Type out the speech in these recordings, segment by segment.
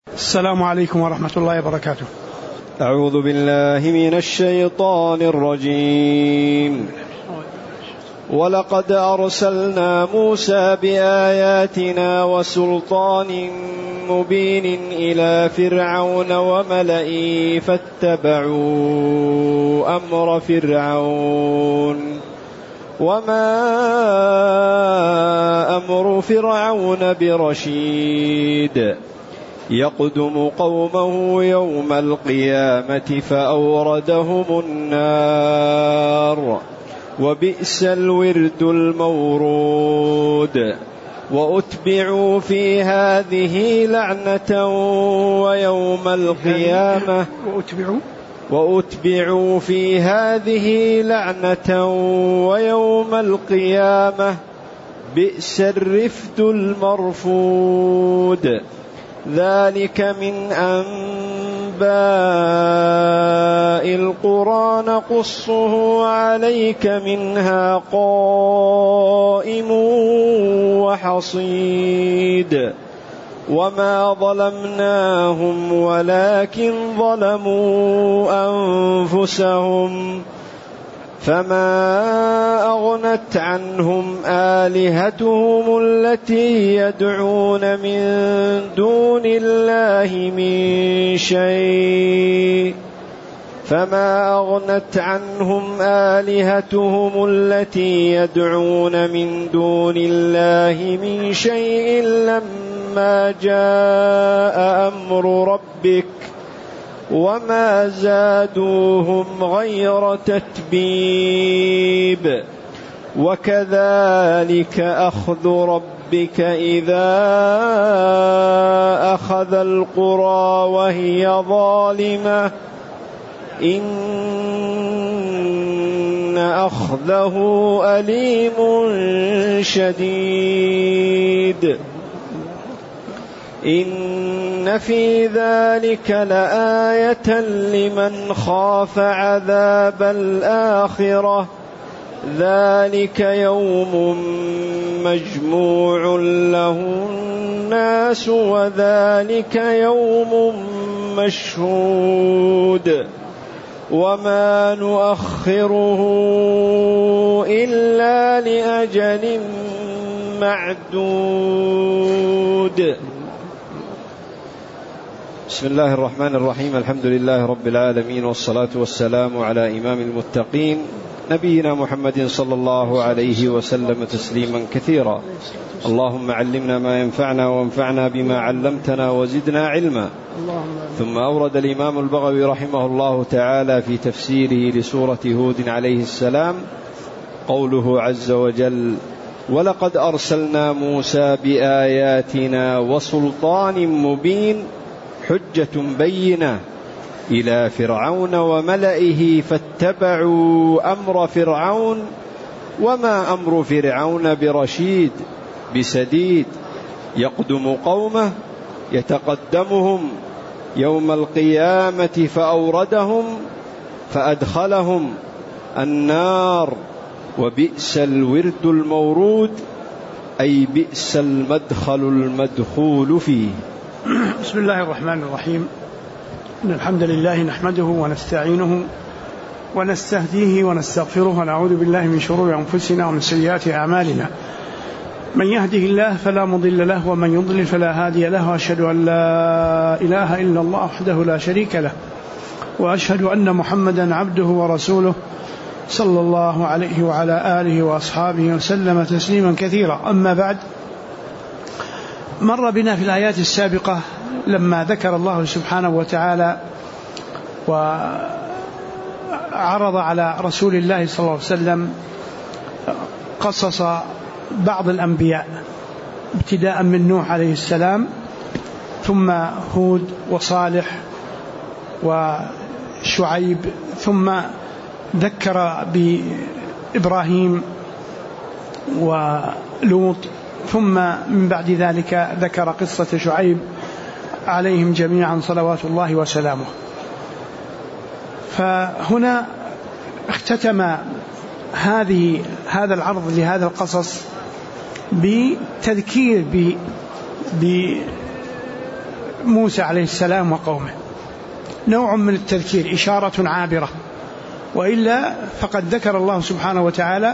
السلام عليكم ورحمة الله وبركاته. أعوذ بالله من الشيطان الرجيم. ولقد أرسلنا موسى بآياتنا وسلطان مبين إلى فرعون وملئه فاتبعوا أمر فرعون وما أمر فرعون برشيد يقدم قومه يوم القيامة فأوردهم النار وبئس الورد المورود وأتبعوا في هذه لعنة ويوم القيامة وأتبعوا في هذه لعنة ويوم القيامة بئس الرفد المرفود. ذلك من أنباء القرى نقصه عليك منها قائم وحصيد وما ظلمناهم ولكن ظلموا أنفسهم فما أغنت عنهم آلهتهم التي يدعون من دون الله من شيء فما أغنت عنهم آلهتهم التي يدعون من دون الله من شيء لما جاء أمر ربك وما زادوهم غير تتبيب. وكذلك أخذ ربك إذا أخذ القرى وهي ظالمة إن أخذه أليم شديد. إن في ذلك لآية لمن خاف عذاب الآخرة ذلك يوم مجموع له الناس وذلك يوم مشهود وما نؤخره إلا لأجل معدود. بسم الله الرحمن الرحيم. الحمد لله رب العالمين والصلاة والسلام على إمام المتقين نبينا محمد صلى الله عليه وسلم تسليما كثيرا. اللهم علمنا ما ينفعنا وانفعنا بما علمتنا وزدنا علما. ثم أورد الإمام البغوي رحمه الله تعالى في تفسيره لسورة هود عليه السلام قوله عز وجل: ولقد أرسلنا موسى بآياتنا وسلطان مبين حجة بينة إلى فرعون وملئه فاتبعوا أمر فرعون وما أمر فرعون برشيد بسديد يقدم قومه يتقدمهم يوم القيامة فأوردهم فأدخلهم النار وبئس الورد المورود أي بئس المدخل المدخول فيه. بسم الله الرحمن الرحيم. إن الحمد لله نحمده ونستعينه ونستهديه ونستغفره ونعوذ بالله من شرور أنفسنا ومن سيئات أعمالنا. من يهده الله فلا مضل له ومن يضلل فلا هادي له وأشهد أن لا إله إلا الله وحده لا شريك له وأشهد أن محمدا عبده ورسوله صلى الله عليه وعلى آله وأصحابه وسلم تسليما كثيرا. أما بعد، مر بنا في الآيات السابقة لما ذكر الله سبحانه وتعالى وعرض على رسول الله صلى الله عليه وسلم قصص بعض الأنبياء ابتداء من نوح عليه السلام ثم هود وصالح وشعيب ثم ذكر بإبراهيم ولوط ثم من بعد ذلك ذكر قصة شعيب عليهم جميعا صلوات الله وسلامه. فهنا اختتم هذا العرض لهذا القصص بتذكير موسى عليه السلام وقومه نوع من التذكير، إشارة عابرة، وإلا فقد ذكر الله سبحانه وتعالى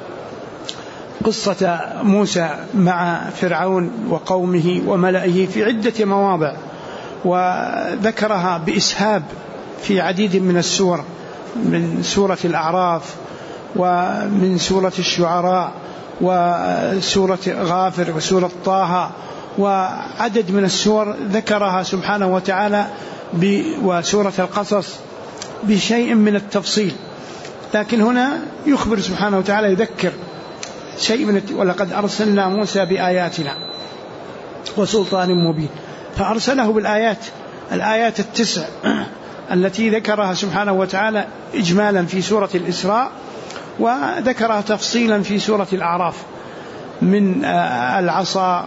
قصة موسى مع فرعون وقومه وملئه في عدة مواضع، وذكرها بإسهاب في عديد من السور، من سورة الأعراف ومن سورة الشعراء وسورة غافر وسورة طه، وعدد من السور ذكرها سبحانه وتعالى وسورة القصص بشيء من التفصيل. لكن هنا يخبر سبحانه وتعالى، يذكر شيء من ولقد أرسلنا موسى بآياتنا وسلطان مبين، فأرسله بالآيات، الآيات 9 التي ذكرها سبحانه وتعالى إجمالا في سورة الإسراء، وذكرها تفصيلا في سورة الأعراف، من العصا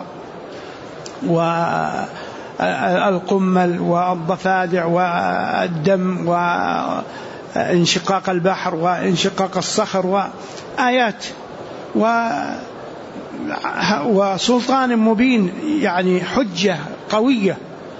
والقمل والضفادع والدم وانشقاق البحر وانشقاق الصخر، وآيات وسلطان مبين، يعني حجة قوية.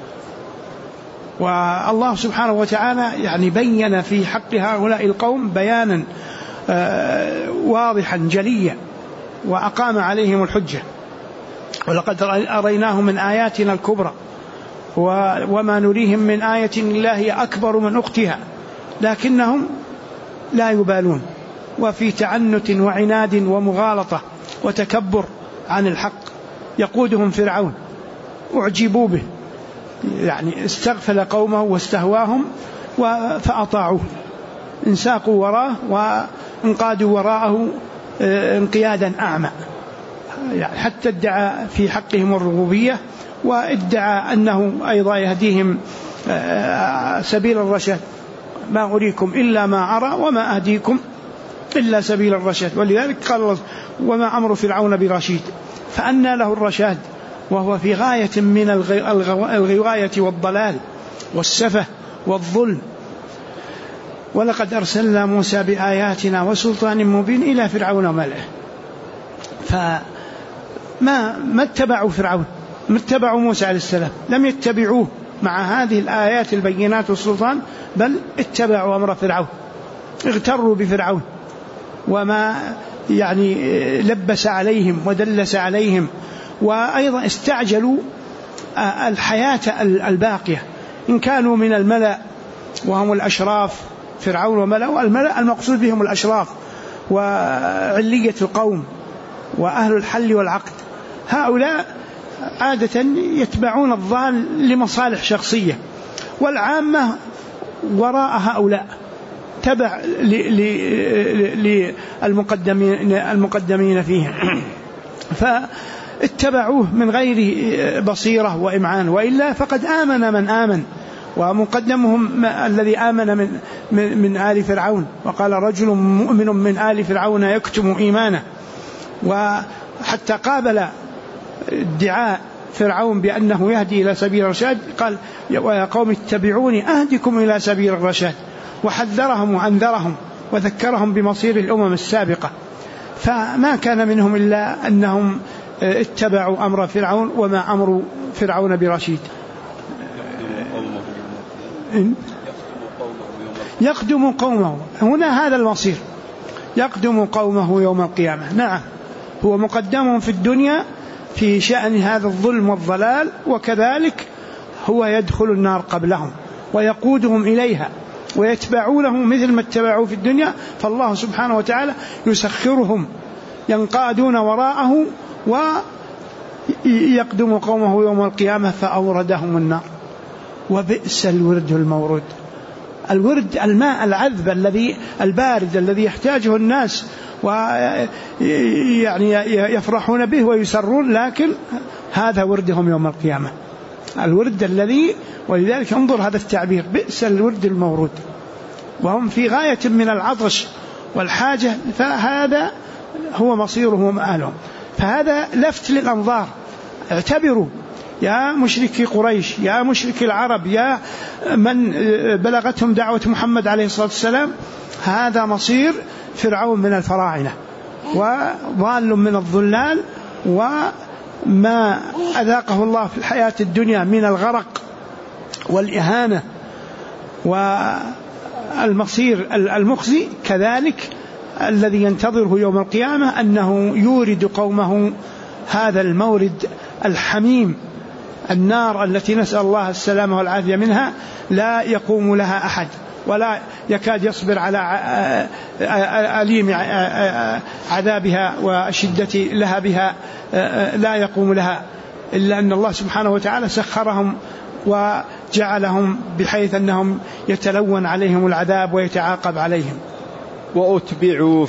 والله سبحانه وتعالى يعني بين في حق هؤلاء القوم بيانا واضحا جليا، وأقام عليهم الحجة. ولقد أريناه من آياتنا الكبرى وما نريهم من آية الله هي أكبر من أختها لكنهم لا يبالون، وفي تعنت وعناد ومغالطة وتكبر عن الحق يقودهم فرعون، أعجبوا به، يعني استغفل قومه واستهواهم فأطاعوه، انساقوا وراه وانقادوا وراءه انقيادا أعمى، يعني حتى ادعى في حقهم الربوبية، وادعى أنه أيضا يهديهم سبيل الرشاد، ما أريكم إلا ما أرى وما أهديكم إلا سبيل الرشاد. ولذلك قال الله وما أمر فرعون برشيد، فأنى له الرشاد وهو في غاية من الغواية والضلال والسفه والظلم. ولقد أرسلنا موسى بآياتنا وسلطان مبين إلى فرعون وملئه، فما اتبعوا فرعون، ما اتبعوا موسى عليه السلام، لم يتبعوه مع هذه الآيات البينات والسلطان، بل اتبعوا أمر فرعون، اغتروا بفرعون وما يعني لبس عليهم ودلس عليهم، وأيضا استعجلوا الحياة الباقية، إن كانوا من الملأ وهم الأشراف، فرعون وملأ، الملأ المقصود بهم الأشراف وعلية القوم وأهل الحل والعقد، هؤلاء عادة يتبعون الضال لمصالح شخصية، والعامة وراء هؤلاء تبع للمقدمين فيهم، فاتبعوه من غير بصيرة وإمعان، وإلا فقد آمن من آمن، ومقدمهم الذي آمن من آل فرعون، وقال رجل مؤمن من آل فرعون يكتم إيمانه، وحتى قابل ادعاء فرعون بأنه يهدي إلى سبيل الرشاد قال يا قوم اتبعوني أهدكم إلى سبيل الرشاد، وحذرهم وأنذرهم وذكرهم بمصير الأمم السابقة، فما كان منهم إلا أنهم اتبعوا أمر فرعون، وما أمر فرعون برشيد. يقدم قومه، هنا هذا المصير، يقدم قومه يوم القيامة. نعم، هو مقدم في الدنيا في شأن هذا الظلم والضلال، وكذلك هو يدخل النار قبلهم ويقودهم إليها ويتبعونه مثل ما اتبعوا في الدنيا، فالله سبحانه وتعالى يسخرهم ينقادون وراءه، ويقدم قومه يوم القيامة فأوردهم النار. وبئس الورد المورود، الورد الماء العذب الذي البارد الذي يحتاجه الناس ويعني يفرحون به ويسرون، لكن هذا وردهم يوم القيامة، الورد الذي، ولذلك انظر هذا التعبير بئس الورد المورود، وهم في غاية من العطش والحاجة، فهذا هو مصيرهم ومآلهم. فهذا لفت للأنظار، اعتبروا يا مشركي قريش، يا مشركي العرب، يا من بلغتهم دعوة محمد عليه الصلاة والسلام، هذا مصير فرعون من الفراعنة، وضال من الضلال، وما أذاقه الله في الحياة الدنيا من الغرق والإهانة والمصير المخزي، كذلك الذي ينتظره يوم القيامة أنه يورد قومه هذا المورد الحميم، النار التي نسأل الله السلامة والعافية منها، لا يقوم لها أحد ولا يكاد يصبر على أليم عذابها وشدة لهبها، لا يقوم لها إلا أن الله سبحانه وتعالى سخرهم وجعلهم بحيث أنهم يتلون عليهم العذاب ويتعاقب عليهم. وأتبعوا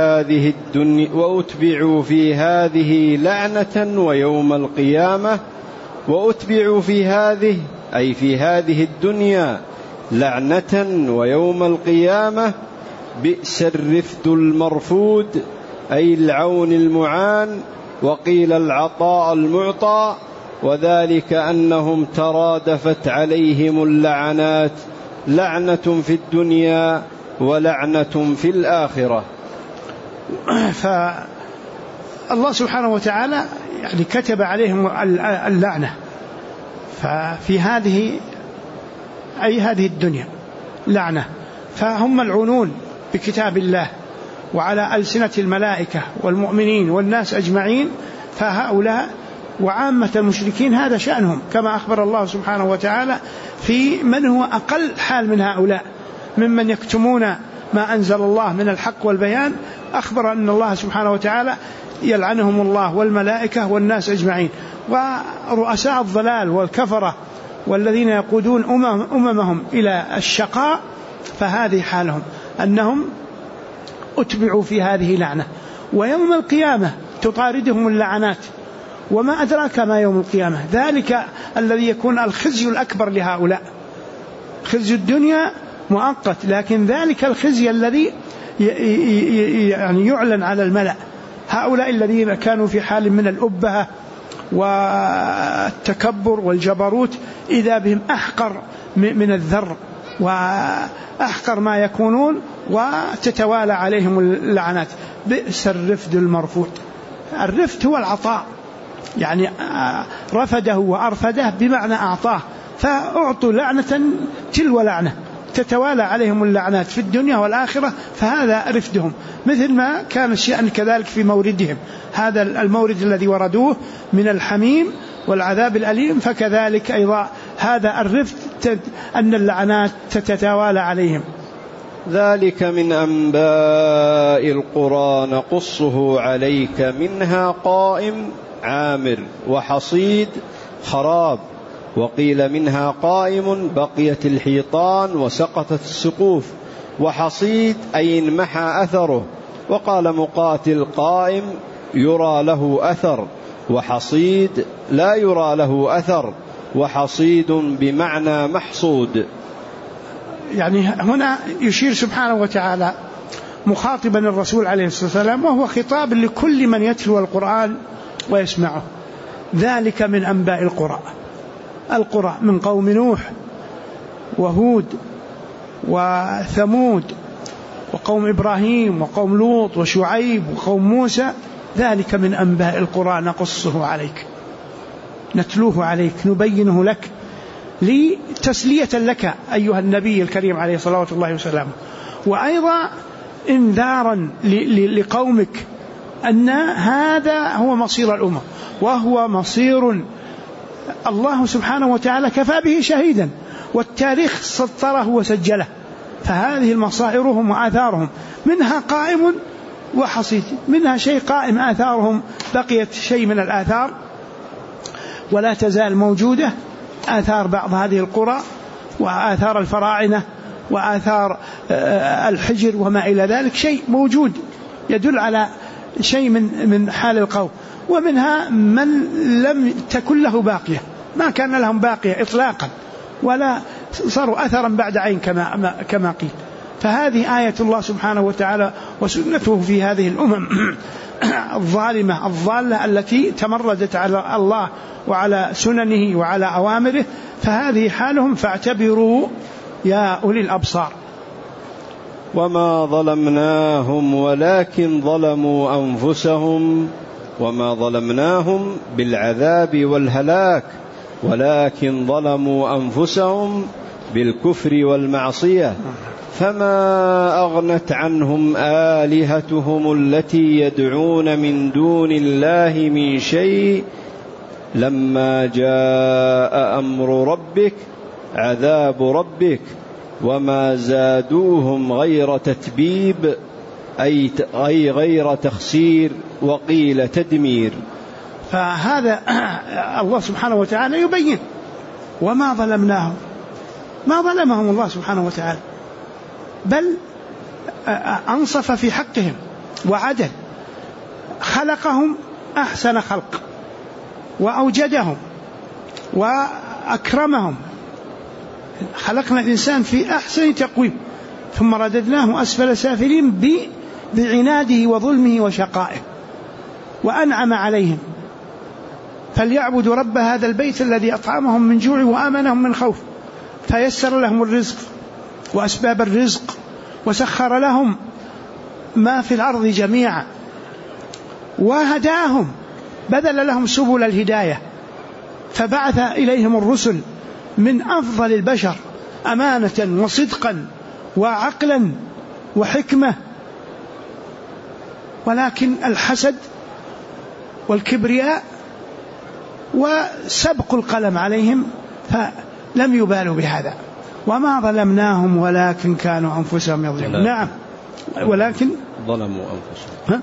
في هذه لعنة ويوم القيامة، وأتبعوا في هذه أي في هذه الدنيا لعنة ويوم القيامة بئس الرفد المرفود أي العون المعان، وقيل العطاء المعطى، وذلك أنهم ترادفت عليهم اللعنات، لعنة في الدنيا ولعنة في الآخرة. فالله سبحانه وتعالى يعني كتب عليهم اللعنة، ففي هذه الدنيا لعنة، فهم ملعونون بكتاب الله وعلى ألسنة الملائكة والمؤمنين والناس أجمعين، فهؤلاء وعامة المشركين هذا شأنهم، كما أخبر الله سبحانه وتعالى في من هو أقل حال من هؤلاء ممن يكتمون ما أنزل الله من الحق والبيان. أخبر أن الله سبحانه وتعالى يلعنهم الله والملائكة والناس أجمعين، ورؤساء الضلال والكفرة والذين يقودون أممهم إلى الشقاء، فهذه حالهم أنهم أتبعوا في هذه لعنة، ويوم القيامة تطاردهم اللعنات. وما أدراك ما يوم القيامة، ذلك الذي يكون الخزي الأكبر لهؤلاء. خزي الدنيا مؤقت، لكن ذلك الخزي الذي يعني يعلن على الملأ، هؤلاء الذين كانوا في حال من الأبهة والتكبر والجبروت إذا بهم أحقر من الذر وأحقر ما يكونون، وتتوالى عليهم اللعنات. بئس الرفد المرفود. الرفد هو العطاء، يعني رفده وأرفده بمعنى أعطاه، فأعطوا لعنة تلو لعنة، تتوالى عليهم اللعنات في الدنيا والآخرة، فهذا رفدهم. مثل ما كان الشأن كذلك في موردهم، هذا المورد الذي وردوه من الحميم والعذاب الأليم، فكذلك أيضا هذا الرفد أن اللعنات تتوالى عليهم. ذلك من أنباء القرى نقصه عليك منها قائم عامر وحصيد خراب، وقيل منها قائم بقيت الحيطان وسقطت السقوف، وحصيد أي انمحى أثره. وقال مقاتل قائم يرى له أثر، وحصيد لا يرى له أثر، وحصيد بمعنى محصود. يعني هنا يشير سبحانه وتعالى مخاطبا الرسول عليه الصلاة والسلام، وهو خطاب لكل من يتلو القرآن ويسمعه. ذلك من أنباء القرى من قوم نوح وهود وثمود وقوم إبراهيم وقوم لوط وشعيب وقوم موسى. ذلك من أنباء القرى نقصه عليك، نتلوه عليك، نبينه لك لتسلية لك أيها النبي الكريم عليه الصلاة والسلام، وأيضا انذارا لقومك أن هذا هو مصير الأمة، وهو مصير الله سبحانه وتعالى كفى به شهيدا، والتاريخ سطره وسجله. فهذه المصائرهم وآثارهم، منها قائم وحصيد، منها شيء قائم آثارهم، بقيت شيء من الآثار ولا تزال موجودة، آثار بعض هذه القرى وآثار الفراعنة وآثار الحجر وما إلى ذلك، شيء موجود يدل على شيء من حال القوم. ومنها من لم تكن له باقية، ما كان لهم باقية إطلاقا، ولا صاروا أثرا بعد عين كما قيل. فهذه آية الله سبحانه وتعالى وسنته في هذه الأمم الظالمة الضالة التي تمردت على الله وعلى سننه وعلى أوامره، فهذه حالهم، فاعتبروا يا أولي الأبصار. وما ظلمناهم ولكن ظلموا أنفسهم، وما ظلمناهم بالعذاب والهلاك، ولكن ظلموا أنفسهم بالكفر والمعصية فما أغنت عنهم آلهتهم التي يدعون من دون الله من شيء لما جاء أمر ربك عذاب ربك وما زادوهم غير تتبيب أي غير تخسير وقيل تدمير. فهذا الله سبحانه وتعالى يبين وما ظلمناهم، ما ظلمهم الله سبحانه وتعالى، بل أنصف في حقهم وعدل، خلقهم أحسن خلق وأوجدهم وأكرمهم، خلقنا الإنسان في أحسن تقويم ثم رددناه أسفل سافلين بعناده وظلمه وشقائه، وأنعم عليهم فليعبدوا رب هذا البيت الذي أطعمهم من جوع وآمنهم من خوف، فيسر لهم الرزق وأسباب الرزق وسخر لهم ما في الأرض جميعا وهداهم، بذل لهم سبل الهداية، فبعث إليهم الرسل من أفضل البشر أمانة وصدقا وعقلا وحكمة، ولكن الحسد والكبرياء وسبق القلم عليهم فلم يبالوا بهذا. وما ظلمناهم ولكن كانوا أنفسهم يظلمون. نعم ولكن ظلموا أنفسهم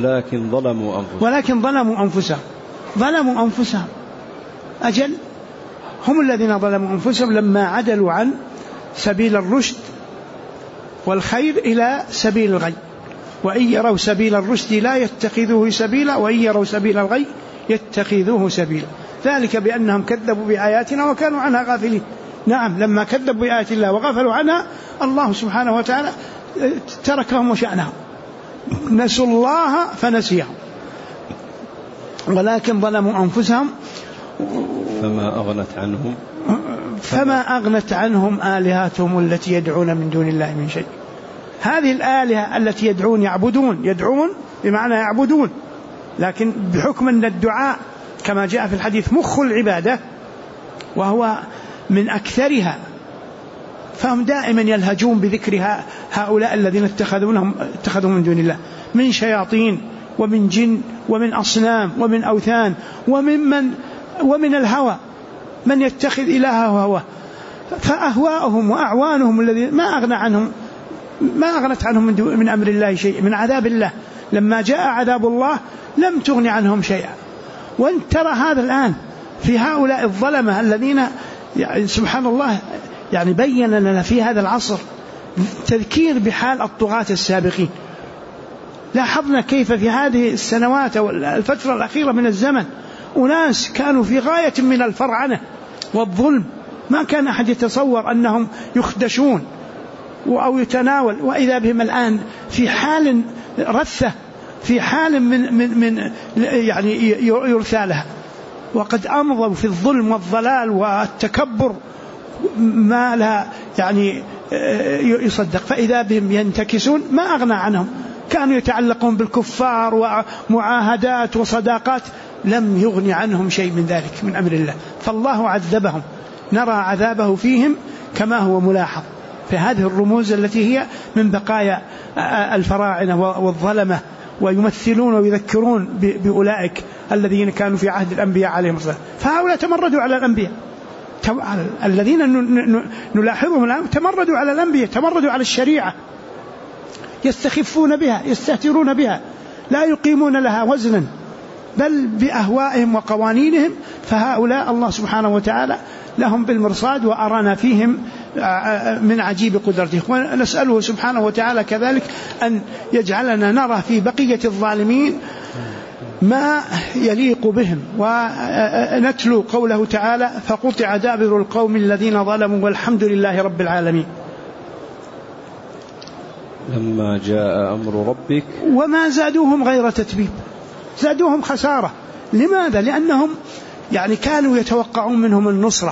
ولكن ظلموا أنفسهم أجل هم الذين ظلموا أنفسهم لما عدلوا عن سبيل الرشد والخير إلى سبيل الغي، وإن يروا سبيل الرشد لا يتخذوه سبيلا وإن يروا سبيل الغي يتخذوه سبيلا، ذلك بأنهم كذبوا بآياتنا وكانوا عنها غافلين. نعم لما كذبوا بآيات الله وغفلوا عنها الله سبحانه وتعالى تركهم وشأنهم، نسوا الله فنسيهم، ولكن ظلموا أنفسهم فما أغنت عنهم آلهتهم التي يدعون من دون الله من شيء. هذه الآلهة التي يدعون بمعنى يعبدون، لكن بحكم أن الدعاء كما جاء في الحديث مخ العبادة وهو من أكثرها، فهم دائما يلهجون بذكرها هؤلاء الذين اتخذوا من دون الله من شياطين ومن جن ومن أصنام ومن أوثان ومن الهوى، من يتخذ إلهه هواه، فأهواؤهم وأعوانهم الذين ما أغنت عنهم من أمر الله شيء، من عذاب الله لما جاء عذاب الله لم تغن عنهم شيئا. وانت ترى هذا الآن في هؤلاء الظلمة الذين يعني سبحان الله يعني بين لنا في هذا العصر تذكير بحال الطغاة السابقين. لاحظنا كيف في هذه السنوات والفترة الأخيرة من الزمن أناس كانوا في غاية من الفرعنة والظلم، ما كان أحد يتصور أنهم يخدشون أو يتناول، وإذا بهم الآن في حال رثة، في حال من يعني يرثى لها، وقد أمضوا في الظلم والضلال والتكبر ما لا يعني يصدق، فإذا بهم ينتكسون ما أغنى عنهم، كانوا يتعلقون بالكفار ومعاهدات وصداقات، لم يغني عنهم شيء من ذلك من أمر الله، فالله عذبهم، نرى عذابه فيهم كما هو ملاحظ في هذه الرموز التي هي من بقايا الفراعنة والظلمة، ويمثلون ويذكرون بأولئك الذين كانوا في عهد الأنبياء عليهم الصلاة، فهؤلاء تمردوا على الأنبياء، الذين نلاحظهم الآن تمردوا على الأنبياء، تمردوا على الشريعة، يستخفون بها، يستهترون بها، لا يقيمون لها وزنا بل بأهوائهم وقوانينهم. فهؤلاء الله سبحانه وتعالى لهم بالمرصاد وأرانا فيهم من عجيب قدرته، ونسأله سبحانه وتعالى كذلك أن يجعلنا نرى في بقية الظالمين ما يليق بهم. ونتلو قوله تعالى فقطع دابر القوم الذين ظلموا والحمد لله رب العالمين. لما جاء أمر ربك وما زادوهم غير تتبيب، زادوهم خسارة. لماذا؟ لأنهم يعني كانوا يتوقعون منهم النصرة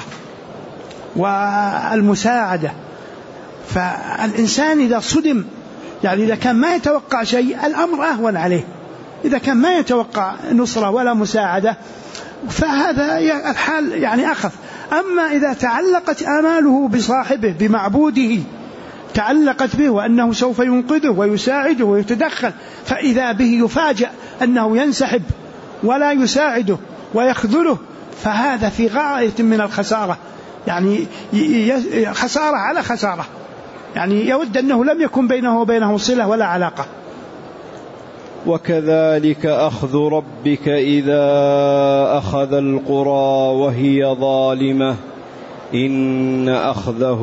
والمساعدة، فالإنسان إذا صدم يعني إذا كان ما يتوقع شيء الأمر أهون عليه، إذا كان ما يتوقع نصرة ولا مساعدة فهذا الحال يعني أخف. أما إذا تعلقت آماله بصاحبه بمعبوده، تعلقت به وأنه سوف ينقذه ويساعده ويتدخل، فإذا به يفاجأ أنه ينسحب ولا يساعده ويخذله، فهذا في غاية من الخسارة، يعني خسارة على خسارة، يعني يود أنه لم يكن بينه وبينه صلة ولا علاقة. وكذلك أخذ ربك إذا أخذ القرى وهي ظالمة إن أخذه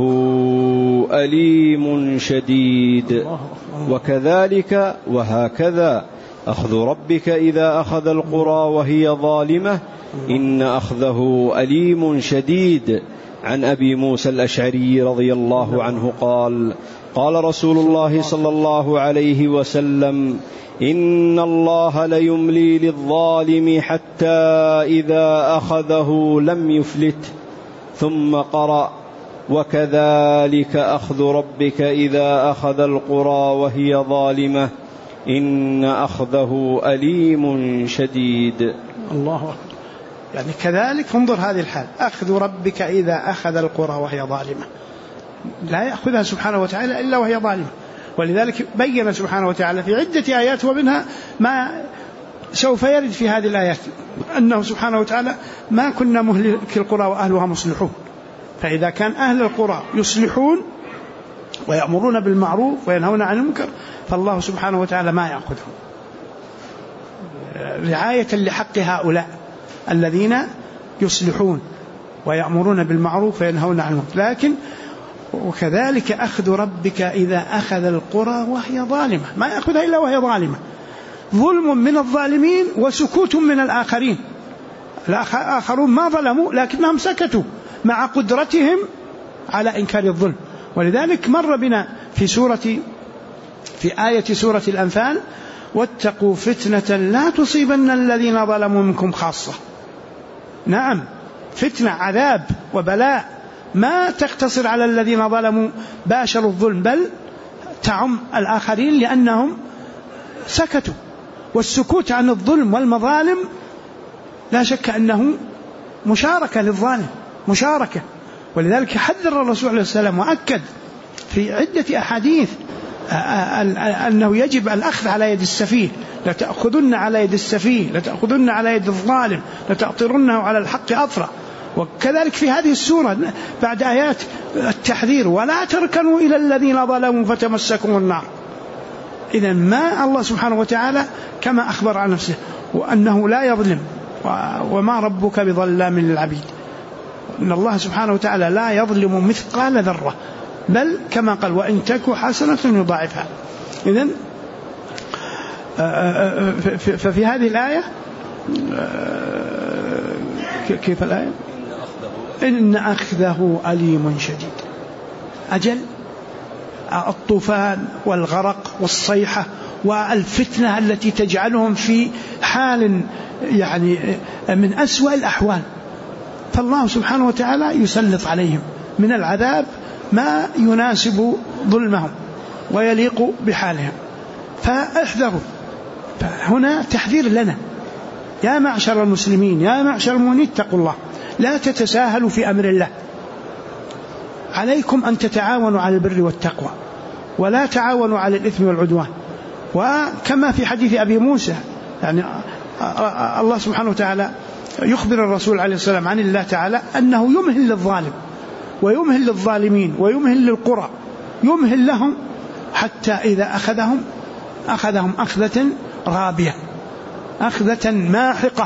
أليم شديد. وكذلك وهكذا أخذ ربك إذا أخذ القرى وهي ظالمة إن أخذه أليم شديد. عن أبي موسى الأشعري رضي الله عنه قال: قال رسول الله صلى الله عليه وسلم: إن الله ليملي للظالم حتى إذا أخذه لم يفلت. ثم قرأ: وكذلك أخذ ربك إذا أخذ القرى وهي ظالمة إن أخذه أليم شديد. الله أكبر. يعني كذلك انظر هذه الحال، أخذ ربك إذا أخذ القرى وهي ظالمة، لا يأخذها سبحانه وتعالى إلا وهي ظالمة. ولذلك بين سبحانه وتعالى في عدة آيات، ومنها ما سوف يرد في هذه الآيات، أنه سبحانه وتعالى ما كنا مهلك القرى وأهلها مصلحون. فإذا كان أهل القرى يصلحون ويأمرون بالمعروف وينهون عن المنكر، فالله سبحانه وتعالى ما يأخذهم، رعاية لحق هؤلاء الذين يصلحون ويأمرون بالمعروف وينهون عن المنكر. لكن وكذلك أخذ ربك إذا أخذ القرى وهي ظالمة، ما يأخذها إلا وهي ظالمة، ظلم من الظالمين وسكوت من الآخرين. الآخرون ما ظلموا لكنهم سكتوا مع قدرتهم على إنكار الظلم. ولذلك مر بنا في آية سورة الأنفال: واتقوا فتنة لا تصيبن الذين ظلموا منكم خاصة. نعم، فتنة، عذاب وبلاء ما تقتصر على الذين ظلموا باشروا الظلم، بل تعم الآخرين لأنهم سكتوا. والسكوت عن الظلم والمظالم لا شك أنه مشاركة للظالم، مشاركة. ولذلك حذر الرسول عليه السلام وأكد في عدة أحاديث أنه يجب الأخذ على يد السفيه، لتأخذن على يد السفيه، لتأخذن على يد الظالم، لتأطرنه على الحق أطرا. وكذلك في هذه السورة بعد آيات التحذير: ولا تركنوا إلى الذين ظلموا فتمسكم النار. إذن ما الله سبحانه وتعالى كما أخبر عن نفسه وأنه لا يظلم، وما ربك بظلام للعبيد، إن الله سبحانه وتعالى لا يظلم مثقال ذرة، بل كما قال: وإن تك حسنة يضاعفها. إذن ففي هذه الآية كيف الآية؟ إن أخذه أليم شديد. أجل الطوفان والغرق والصيحة والفتنة التي تجعلهم في حال يعني من أسوأ الأحوال، فالله سبحانه وتعالى يسلط عليهم من العذاب ما يناسب ظلمهم ويليق بحالهم، فاحذروا. فهنا تحذير لنا يا معشر المسلمين، يا معشر المؤمنين، اتقوا الله، لا تتساهلوا في أمر الله، عليكم أن تتعاونوا على البر والتقوى ولا تعاونوا على الإثم والعدوان. وكما في حديث أبي موسى، يعني الله سبحانه وتعالى يخبر الرسول عليه السلام عن الله تعالى أنه يمهل للظالم ويمهل للظالمين ويمهل للقرى، يمهل لهم حتى إذا أخذهم أخذة رابية، أخذة ماحقة،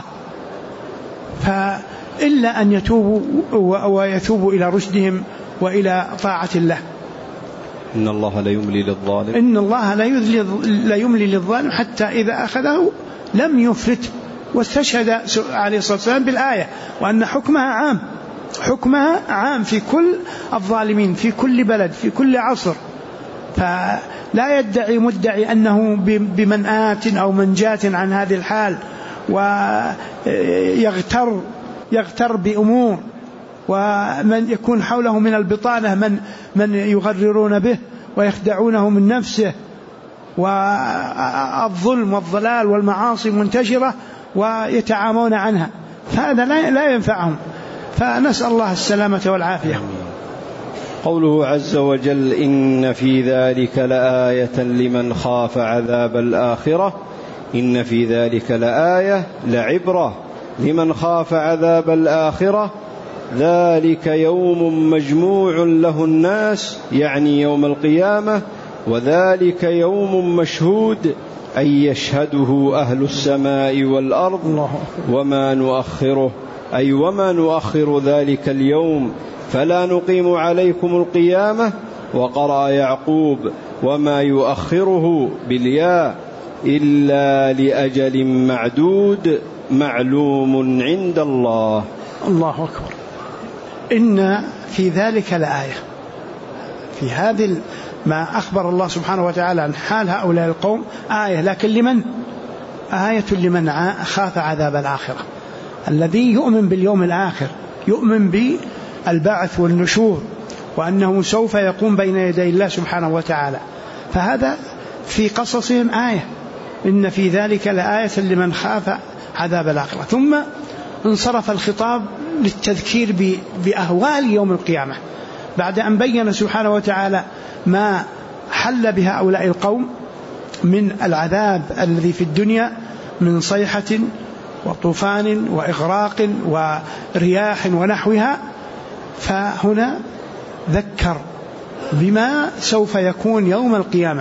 فإلا أن يتوبوا ويتوبوا إلى رشدهم وإلى طاعة الله. إن الله لا يملي للظالم، إن الله لا يملي للظالم حتى إذا أخذه لم يفلت. واستشهد عليه الصلاة والسلام بالآية وأن حكمها عام في كل الظالمين في كل بلد في كل عصر. فلا يدعي مدعي أنه بمنآت أو منجاة عن هذه الحال ويغتر بأمور، ومن يكون حوله من البطانة من يغررون به ويخدعونه من نفسه، والظلم والضلال والمعاصي منتشرة ويتعامون عنها. فهذا لا ينفعهم، فنسأل الله السلامة والعافية. قوله عز وجل إن في ذلك لآية لمن خاف عذاب الآخرة، إن في ذلك لآية لعبرة لمن خاف عذاب الآخرة، ذلك يوم مجموع له الناس، يعني يوم القيامة، وذلك يوم مشهود أي يشهده أهل السماء والأرض، وما نؤخره أي وما نؤخر ذلك اليوم فلا نقيم عليكم القيامة. وقرأ يعقوب وما يؤخره بالياء إلا لأجل معدود معلوم عند الله. الله أكبر. إن في ذلك لآية، في هذه ما أخبر الله سبحانه وتعالى عن حال هؤلاء القوم آية، لكن لمن؟ آية لمن خاف عذاب الآخرة، الذي يؤمن باليوم الآخر، يؤمن بالبعث والنشور، وأنه سوف يقوم بين يدي الله سبحانه وتعالى. فهذا في قصصهم آية، إن في ذلك لآية لمن خاف عذاب الآخرة. ثم انصرف الخطاب للتذكير بأهوال يوم القيامة، بعد أن بين سبحانه وتعالى ما حل بهؤلاء القوم من العذاب الذي في الدنيا من صيحة وطوفان وإغراق ورياح ونحوها، فهنا ذكر بما سوف يكون يوم القيامة.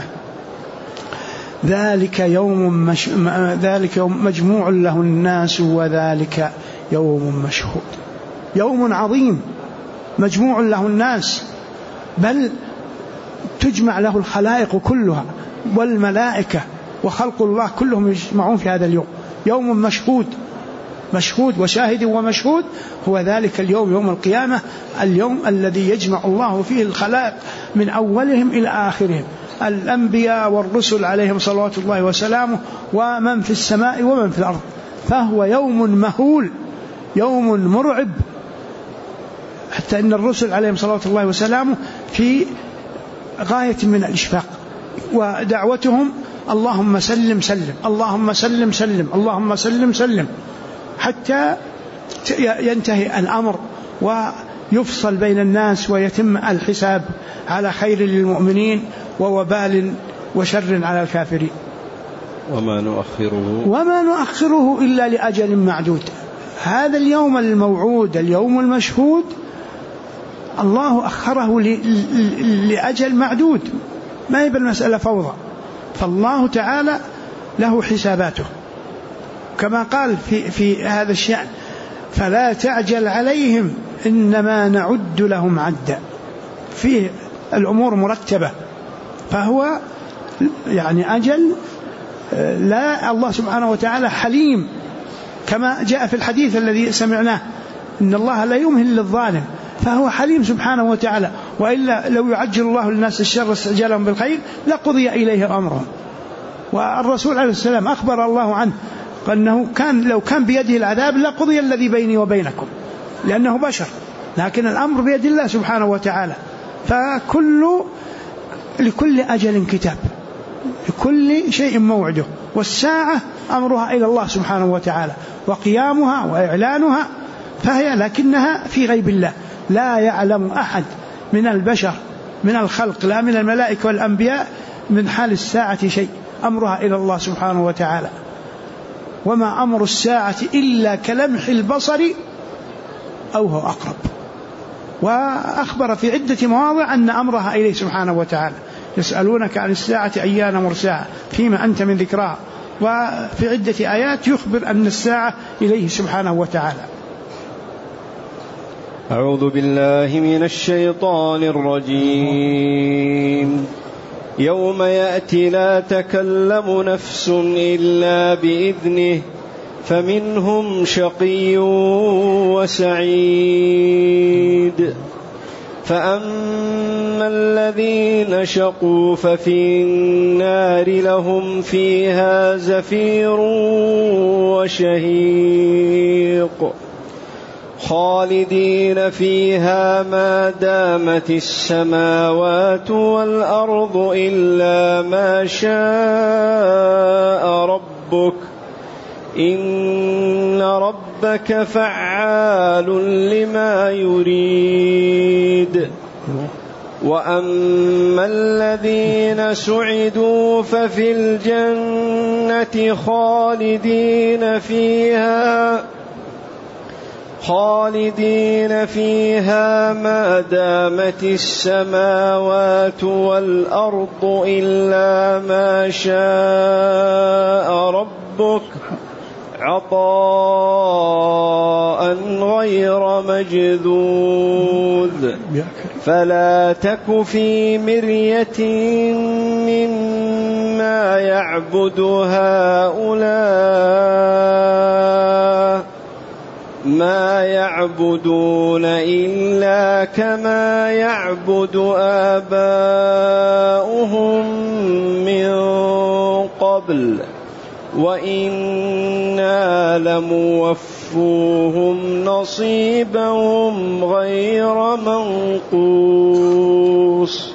ذلك يوم مجموع له الناس، وذلك يوم مشهود. يوم عظيم مجموع له الناس، بل تجمع له الخلائق كلها والملائكة وخلق الله كلهم يجمعون في هذا اليوم. يوم مشهود وشاهد ومشهود، هو ذلك اليوم يوم القيامة، اليوم الذي يجمع الله فيه الخلائق من أولهم إلى آخرهم، الأنبياء والرسل عليهم صلوات الله وسلامه، ومن في السماء ومن في الأرض. فهو يوم مهول، يوم مرعب، حتى إن الرسل عليهم صلوات الله وسلامه في غاية من الإشفاق، ودعوتهم اللهم سلم سلم، اللهم سلم سلم، اللهم سلم سلم، حتى ينتهي الأمر ويفصل بين الناس ويتم الحساب على خير للمؤمنين ووبال وشر على الكافرين. وما نؤخره إلا لأجل معدود. هذا اليوم الموعود، اليوم المشهود، الله أخره لأجل معدود، ما هي بالمسألة فوضى، فالله تعالى له حساباته، كما قال في هذا الشأن فلا تعجل عليهم إنما نعد لهم عدا، فيه الأمور مرتبة، فهو يعني أجل. لا، الله سبحانه وتعالى حليم، كما جاء في الحديث الذي سمعناه إن الله لا يمهل للظالم، فهو حليم سبحانه وتعالى، وإلا لو يعجل الله للناس الشر استعجالهم بالخير لقضي إليه أمرهم. والرسول عليه السلام أخبر الله عنه أنه لو كان بيده العذاب لقضي الذي بيني وبينكم، لأنه بشر، لكن الأمر بيد الله سبحانه وتعالى. لكل أجل كتاب، لكل شيء موعده، والساعة أمرها إلى الله سبحانه وتعالى، وقيامها وإعلانها فهي، لكنها في غيب الله، لا يعلم أحد من البشر من الخلق، لا من الملائكة والأنبياء، من حال الساعة شيء، أمرها إلى الله سبحانه وتعالى. وما أمر الساعة إلا كلمح البصر أو هو أقرب. وأخبر في عدة مواضع أن أمرها إليه سبحانه وتعالى. يسألونك عن الساعة أيان مرساها فيما أنت من ذكراها، وفي عدة آيات يخبر أن الساعة إليه سبحانه وتعالى. أعوذ بالله من الشيطان الرجيم. يوم يأتي لا تكلم نفس إلا بإذنه فمنهم شقي وسعيد. فأما الذين شقوا ففي النار لهم فيها زفير وشهيق خالدين فيها ما دامت السماوات والأرض إلا ما شاء ربك إن ربك فعال لما يريد. وأما الذين سعدوا ففي الجنة خالدين فيها ما دامت السماوات والأرض إلا ما شاء ربك عطاء غير مجذوذ. فلا تك في مرية مما يعبد هؤلاء ما يعبدون إلا كما يعبد آباؤهم من قبل وإنا لموفوهم نصيبهم غير منقوص.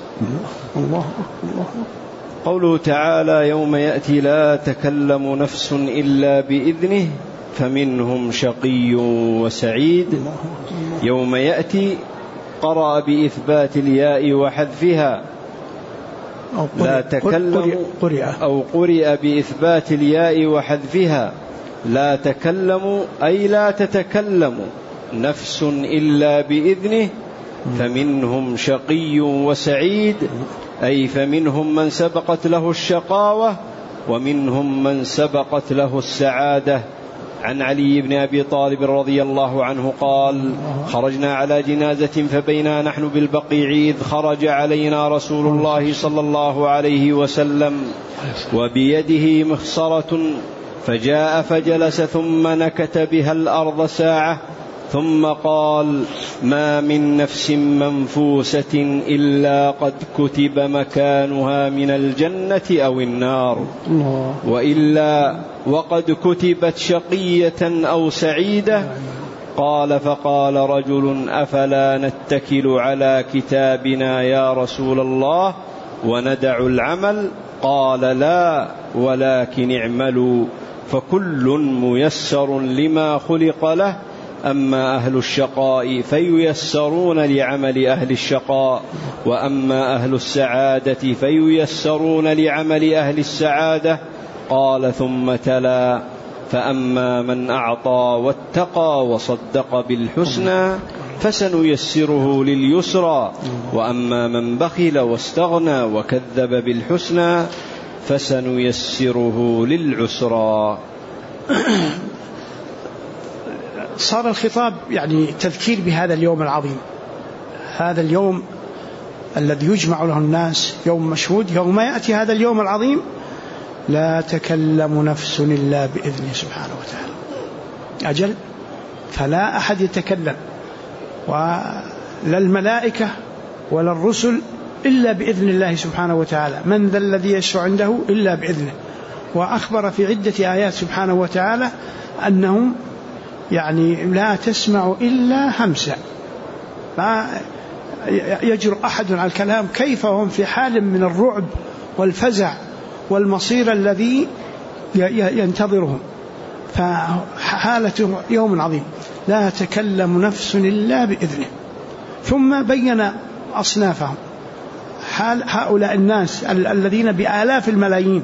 قوله تعالى: يوم يأتي لا تكلم نفس إلا بإذنه فمنهم شقي وسعيد. يوم يأتي قرأ بإثبات الياء وحذفها، لا تكلم، أو قرئ بإثبات الياء وحذفها لا تكلم، أي لا تتكلم نفس إلا بإذنه. فمنهم شقي وسعيد، أي فمنهم من سبقت له الشقاوة ومنهم من سبقت له السعادة. عن علي بن أبي طالب رضي الله عنه قال: خرجنا على جنازة فبينا نحن بالبقيع إذ خرج علينا رسول الله صلى الله عليه وسلم وبيده مخصرة، فجاء فجلس ثم نكت بها الأرض ساعة ثم قال: ما من نفس منفوسة إلا قد كتب مكانها من الجنة أو النار، وإلا وقد كتبت شقية أو سعيدة. قال: فقال رجل: أفلا نتكل على كتابنا يا رسول الله وندع العمل؟ قال: لا، ولكن اعملوا فكل ميسر لما خلق له، أما أهل الشقاء فييسرون لعمل أهل الشقاء، وأما أهل السعادة فييسرون لعمل أهل السعادة. قال ثم تلا: فأما من أعطى واتقى وصدق بالحسنى فسنيسره لليسرى، وأما من بخل واستغنى وكذب بالحسنى فسنيسره للعسرى. صار الخطاب يعني تذكير بهذا اليوم العظيم، هذا اليوم الذي يجمع له الناس، يوم مشهود. يوم يأتي هذا اليوم العظيم لا تكلم نفس إلا بإذنه سبحانه وتعالى. أجل، فلا أحد يتكلم، ولا الملائكة ولا الرسل إلا بإذن الله سبحانه وتعالى. من ذا الذي يشفع عنده إلا بإذنه. وأخبر في عدة آيات سبحانه وتعالى أنهم يعني لا تسمع إلا همسا، ما يجرؤ أحد على الكلام، كيف هم في حال من الرعب والفزع والمصير الذي ينتظرهم. فحالة يوم عظيم لا تكلم نفس إلا بإذنه. ثم بين أصنافهم، حال هؤلاء الناس الذين بآلاف الملايين،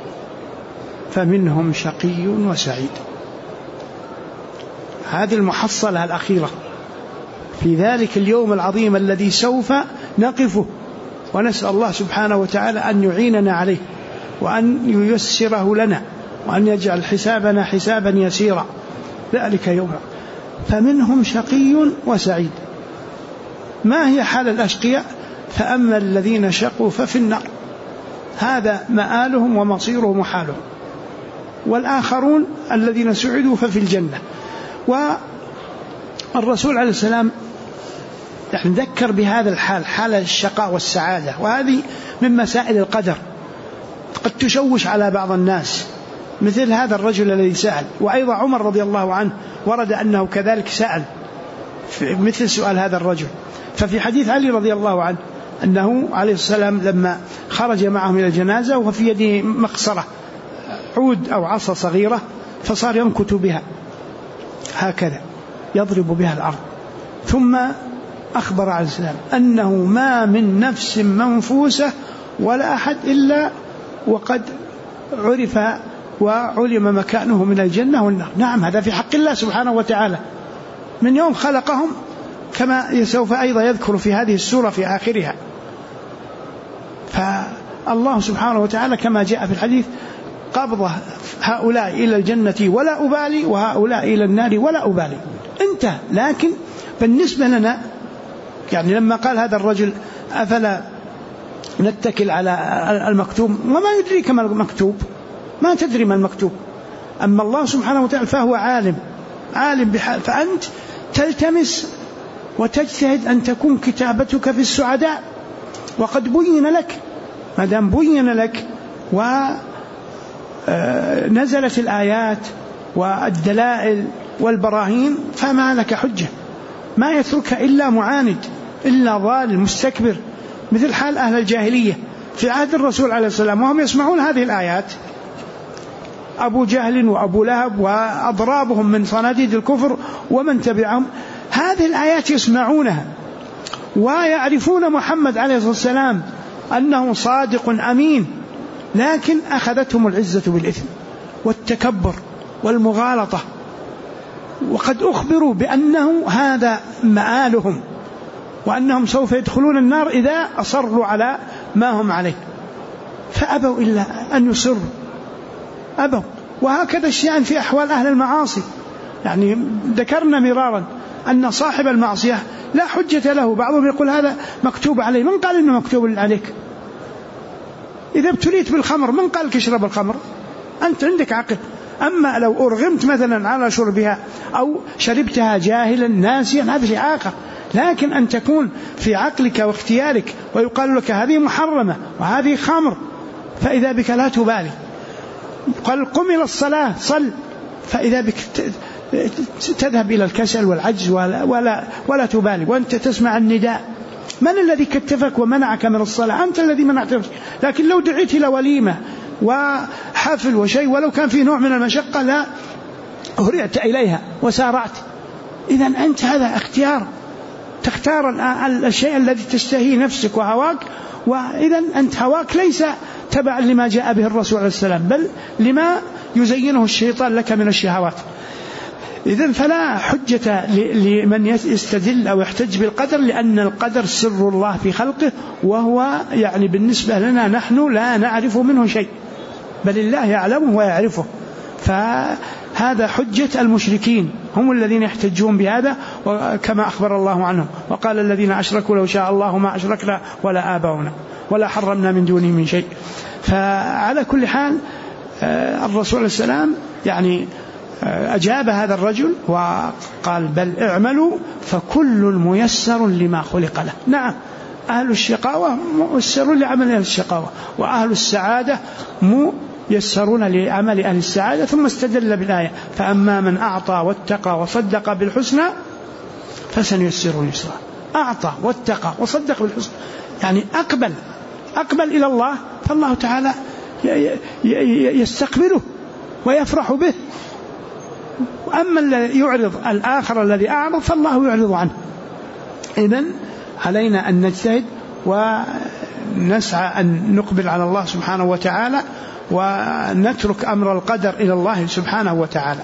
فمنهم شقي وسعيد. هذه المحصلة الأخيرة في ذلك اليوم العظيم الذي سوف نقفه، ونسأل الله سبحانه وتعالى أن يعيننا عليه وأن ييسره لنا وأن يجعل حسابنا حسابا يسيرا. ذلك يوم فمنهم شقي وسعيد. ما هي حال الأشقياء؟ فأما الذين شقوا ففي النار، هذا مآلهم ومصيرهم وحالهم. والآخرون الذين سعدوا ففي الجنة. والرسول عليه السلام يعني ذكر بهذا الحال، حال الشقاء والسعادة، وهذه من مسائل القدر قد تشوش على بعض الناس، مثل هذا الرجل الذي سأل. وأيضا عمر رضي الله عنه ورد أنه كذلك سأل مثل سؤال هذا الرجل. ففي حديث علي رضي الله عنه أنه عليه السلام لما خرج معهم إلى الجنازة وفي يده مقصرة، عود أو عصا صغيرة، فصار ينكت بها هكذا يضرب بها الأرض. ثم أخبر عليه السلام أنه ما من نفس منفوسة ولا أحد إلا وقد عرف وعلم مكانه من الجنة والنار. نعم، هذا في حق الله سبحانه وتعالى من يوم خلقهم، كما سوف أيضا يذكر في هذه السورة في آخرها. فالله سبحانه وتعالى كما جاء في الحديث قبض هؤلاء إلى الجنة ولا أبالي وهؤلاء إلى النار ولا أبالي، انتهى. لكن بالنسبة لنا يعني لما قال هذا الرجل أفلا نتكل على المكتوب وما يدريك ما المكتوب، ما تدري ما المكتوب. أما الله سبحانه وتعالى فهو عالم بحال، فأنت تلتمس وتجتهد أن تكون كتابتك في السعداء، وقد بين لك، ما دام بين لك ونزلت الآيات والدلائل والبراهين فما لك حجة. ما يترك إلا معاند، إلا ضال مستكبر، مثل حال أهل الجاهلية في عهد الرسول عليه السلام وهم يسمعون هذه الآيات، أبو جهل وأبو لهب وأضرابهم من صناديد الكفر ومن تبعهم، هذه الآيات يسمعونها ويعرفون محمد عليه الصلاة والسلام أنه صادق أمين، لكن أخذتهم العزة بالإثم والتكبر والمغالطة، وقد أخبروا بأنه هذا مآلهم وأنهم سوف يدخلون النار إذا أصروا على ما هم عليه، فأبوا إلا أن يصروا، أبوا. وهكذا الشيء في أحوال أهل المعاصي، يعني ذكرنا مرارا أن صاحب المعصية لا حجة له، بعضهم يقول هذا مكتوب عليه، من قال إنه مكتوب عليك؟ إذا ابتليت بالخمر من قال لك اشرب الخمر؟ أنت عندك عقل. أما لو أرغمت مثلا على شربها أو شربتها جاهلا ناسيا هذا شيء آخر، لكن أن تكون في عقلك واختيارك ويقال لك هذه محرمة وهذه خمر فإذا بك لا تبالي، قال قم إلى الصلاة صل، فإذا بك تذهب إلى الكسل والعجز ولا تبالي، وأنت تسمع النداء. من الذي كتفك ومنعك من الصلاة؟ أنت الذي منعت نفسك. لكن لو دعيت إلى وليمة وحفل وشيء ولو كان في نوع من المشقة لا هرعت إليها وسارعت. إذن أنت هذا اختيار، تختار الشيء الذي تشتهي نفسك وهواك، وإذن أنت هواك ليس تبع لما جاء به الرسول عليه السلام بل لما يزينه الشيطان لك من الشهوات. إذن فلا حجة لمن يستدل أو يحتج بالقدر، لأن القدر سر الله في خلقه، وهو يعني بالنسبة لنا نحن لا نعرف منه شيء بل الله يعلمه ويعرفه. فهذا حجة المشركين، هم الذين يحتجون بهذا، وكما أخبر الله عنهم وقال الذين أشركوا لو شاء الله ما أشركنا ولا آباؤنا ولا حرمنا من دونه من شيء. فعلى كل حال الرسول عليه السلام يعني أجاب هذا الرجل وقال بل اعملوا فكل ميسر لما خلق له. نعم، أهل الشقاوة ميسرون لعمل أهل الشقاوة، وأهل السعادة ميسرون لعمل أهل السعادة. ثم استدل بالآية فأما من أعطى واتقى وصدق بالحسنى فسنيسره يسرا. أعطى واتقى وصدق بالحسنى يعني أقبل إلى الله، فالله تعالى يستقبله ويفرح به. أما الذي يعرض الآخر الذي أعرض فالله يعرض عنه. إذن علينا أن نجتهد ونسعى أن نقبل على الله سبحانه وتعالى ونترك أمر القدر إلى الله سبحانه وتعالى.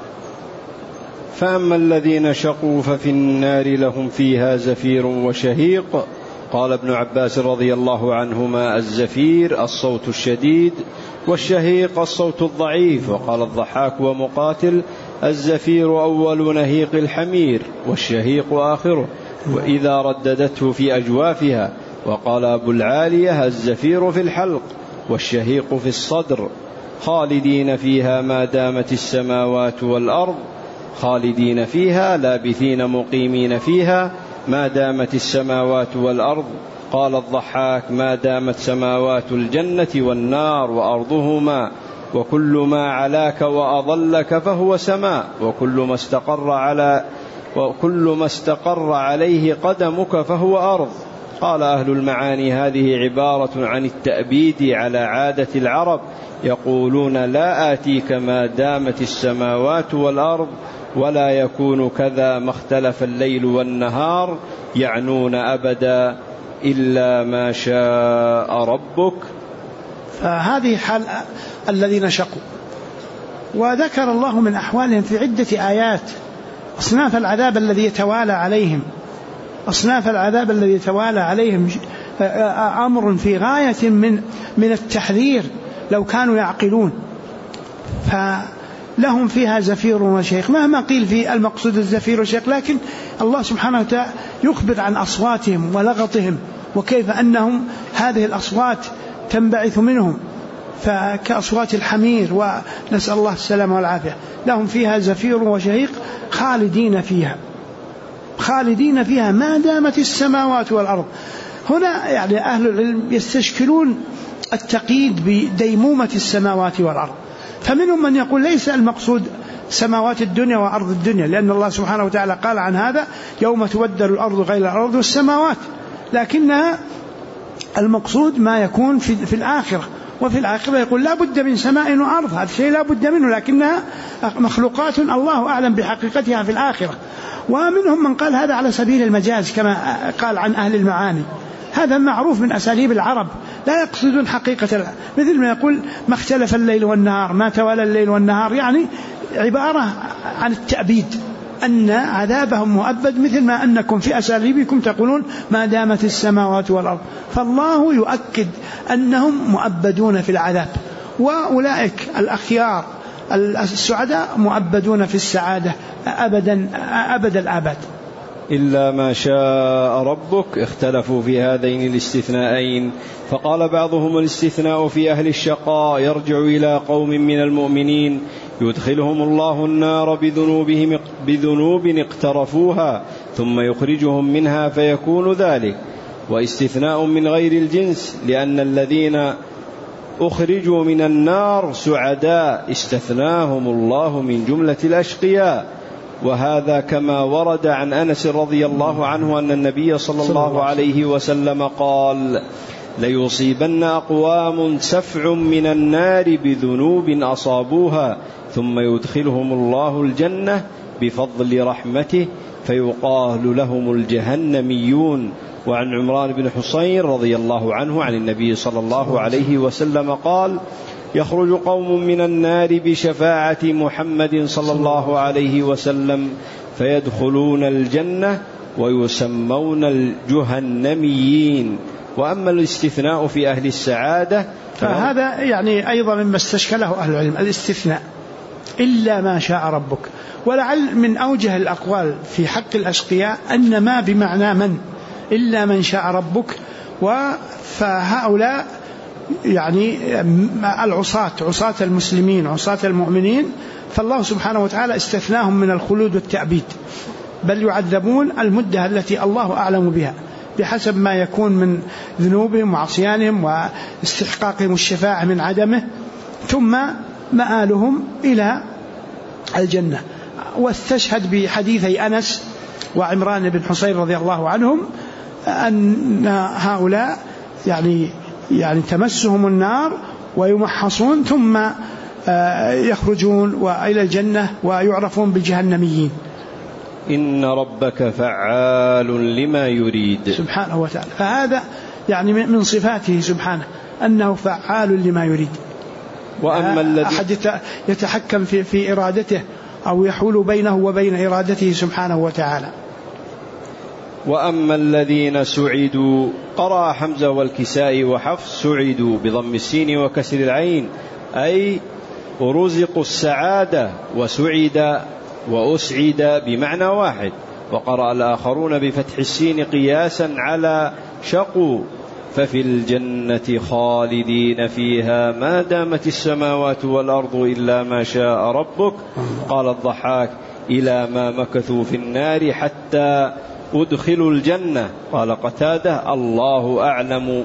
فأما الذين شقوا ففي النار لهم فيها زفير وشهيق. قال ابن عباس رضي الله عنهما الزفير الصوت الشديد والشهيق الصوت الضعيف. وقال الضحاك ومقاتل الزفير أول نهيق الحمير والشهيق آخره وإذا رددته في أجوافها. وقال أبو العالية الزفير في الحلق والشهيق في الصدر. خالدين فيها ما دامت السماوات والأرض، خالدين فيها لابثين مقيمين فيها ما دامت السماوات والأرض. قال الضحاك ما دامت سماوات الجنة والنار وأرضهما، وكل ما علاك وأضلك فهو سماء، وكل ما استقر عليه قدمك فهو أرض. قال أهل المعاني هذه عبارة عن التأبيد على عادة العرب، يقولون لا آتيك ما دامت السماوات والأرض ولا يكون كذا ما اختلف الليل والنهار، يعنون أبدا إلا ما شاء ربك. فهذه حال الذين شقوا. وذكر الله من أحوالهم في عدة آيات أصناف العذاب الذي يتوالى عليهم، أصناف العذاب الذي يتوالى عليهم أمر في غاية من التحذير لو كانوا يعقلون. فلهم فيها زفير وشيق، مهما قيل في المقصود الزفير والشيق، لكن الله سبحانه وتعالى يخبر عن أصواتهم ولغطهم وكيف أنهم هذه الأصوات تنبعث منهم كأصوات الحمير، ونسأل الله السلامة والعافية. لهم فيها زفير وشهيق خالدين فيها ما دامت السماوات والأرض. هنا يعني أهل العلم يستشكلون التقييد بديمومة السماوات والأرض، فمنهم من يقول ليس المقصود سماوات الدنيا وأرض الدنيا، لأن الله سبحانه وتعالى قال عن هذا يوم تبدل الأرض غير الأرض والسماوات، لكنها المقصود ما يكون في الآخرة. وفي الآخرة يقول لا بد من سماء وأرض، هذا شيء لا بد منه، لكنها مخلوقات الله أعلم بحقيقتها في الآخرة. ومنهم من قال هذا على سبيل المجاز كما قال عن أهل المعاني، هذا معروف من أساليب العرب، لا يقصدون حقيقة، مثل ما يقول ما اختلف الليل والنهار، ما توالى الليل والنهار، يعني عبارة عن التأبيد أن عذابهم مؤبد، مثل ما أنكم في أساليبكم تقولون ما دامت السماوات والأرض. فالله يؤكد أنهم مؤبدون في العذاب، وأولئك الأخيار السعداء مؤبدون في السعادة أبد الآباد. إلا ما شاء ربك. اختلفوا في هذين الاستثناءين، فقال بعضهم الاستثناء في أهل الشقاء يرجع إلى قوم من المؤمنين يدخلهم الله النار بذنوب اقترفوها ثم يخرجهم منها فيكون ذلك. واستثناء من غير الجنس، لأن الذين أخرجوا من النار سعداء استثناهم الله من جملة الأشقياء. وهذا كما ورد عن أنس رضي الله عنه أن النبي صلى الله عليه وسلم قال ليصيبن أقوام سفع من النار بذنوب أصابوها ثم يدخلهم الله الجنة بفضل رحمته فيقال لهم الجهنميون. وعن عمران بن حصين رضي الله عنه عن النبي صلى الله عليه وسلم قال يخرج قوم من النار بشفاعة محمد صلى الله عليه وسلم فيدخلون الجنة ويسمون الجهنميين. وأما الاستثناء في أهل السعادة فهذا يعني أيضا مما استشكله أهل العلم الاستثناء إلا ما شاء ربك. ولعل من أوجه الأقوال في حق الأشقياء أن ما بمعنى من إلا من شاء ربك. فهؤلاء يعني عصاة المسلمين عصاة المؤمنين، فالله سبحانه وتعالى استثناهم من الخلود والتعبيد، بل يعذبون المدة التي الله أعلم بها بحسب ما يكون من ذنوبهم وعصيانهم واستحقاقهم الشفاعة من عدمه، ثم مآلهم إلى الجنة. واستشهد بحديثي أنس وعمران بن حصين رضي الله عنهم أن هؤلاء يعني تمسهم النار ويمحصون ثم يخرجون إلى الجنة ويعرفون بالجهنميين. إن ربك فعال لما يريد سبحانه وتعالى. فهذا يعني من صفاته سبحانه أنه فعال لما يريد. وأما الذي أحد يتحكم في إرادته أو يحول بينه وبين إرادته سبحانه وتعالى. وأما الذين سعدوا، قرأ حمزة والكسائي وحفص سعدوا بضم السين وكسر العين، أي رزقوا السعادة، وسعد وأسعد بمعنى واحد. وقرأ الآخرون بفتح السين قياسا على شقوا، ففي الجنة خالدين فيها ما دامت السماوات والأرض إلا ما شاء ربك. قال الضحاك إلى ما مكثوا في النار حتى أدخلوا الجنة. قال قتادة الله أعلم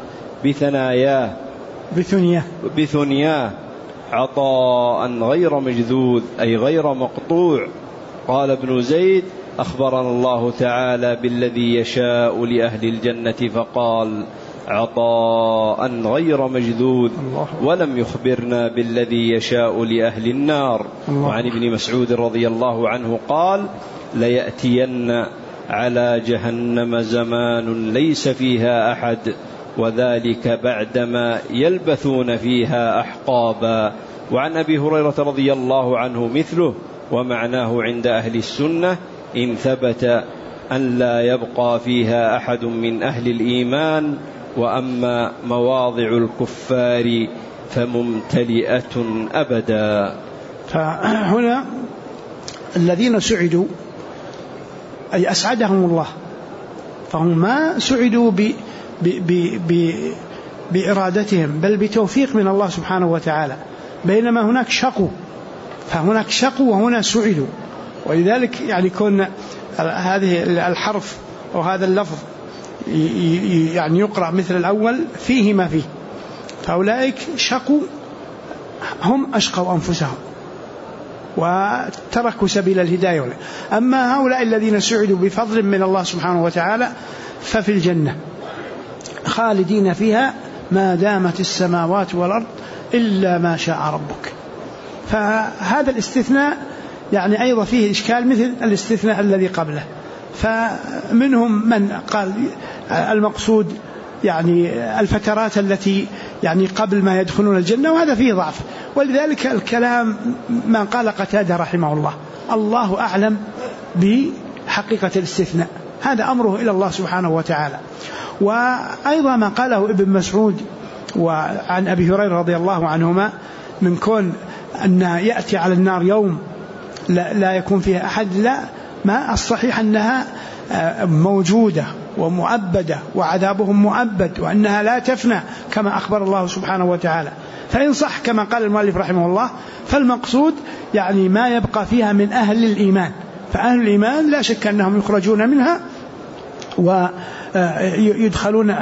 بثنياه عطاء غير مجذوذ أي غير مقطوع. قال ابن زيد أخبرنا الله تعالى بالذي يشاء لأهل الجنة فقال عطاء غير مجذوذ، ولم يخبرنا بالذي يشاء لأهل النار. وعن ابن مسعود رضي الله عنه قال ليأتين على جهنم زمان ليس فيها أحد، وذلك بعدما يلبثون فيها أحقابا. وعن أبي هريرة رضي الله عنه مثله، ومعناه عند أهل السنة إن ثبت أن لا يبقى فيها أحد من أهل الإيمان، وأما مواضع الكفار فممتلئة أبدا. فهنا الذين سعدوا أي أسعدهم الله، فهم ما سعدوا بإرادتهم بل بتوفيق من الله سبحانه وتعالى، بينما هناك شقوا، فهناك شقوا وهنا سعدوا. ولذلك يعني كون هذه الحرف وهذا اللفظ يعني يقرأ مثل الأول فيه ما فيه، فأولئك شقوا هم أشقوا أنفسهم وتركوا سبيل الهداية. أما هؤلاء الذين سعدوا بفضل من الله سبحانه وتعالى ففي الجنة خالدين فيها ما دامت السماوات والأرض إلا ما شاء ربك. فهذا الاستثناء يعني أيضا فيه إشكال مثل الاستثناء الذي قبله، فمنهم من قال المقصود يعني الفترات التي يعني قبل ما يدخلون الجنة، وهذا فيه ضعف. ولذلك الكلام ما قال قتادة رحمه الله، الله أعلم بحقيقة الاستثناء، هذا أمره إلى الله سبحانه وتعالى. وأيضا ما قاله ابن مسعود وعن أبي هريرة رضي الله عنهما من كون أن يأتي على النار يوم لا يكون فيها أحد، لا، ما الصحيح أنها موجودة ومؤبدة وعذابهم مؤبد وأنها لا تفنى كما أخبر الله سبحانه وتعالى. فإن صح كما قال المؤلف رحمه الله فالمقصود يعني ما يبقى فيها من أهل الإيمان، فأهل الإيمان لا شك أنهم يخرجون منها ويدخلون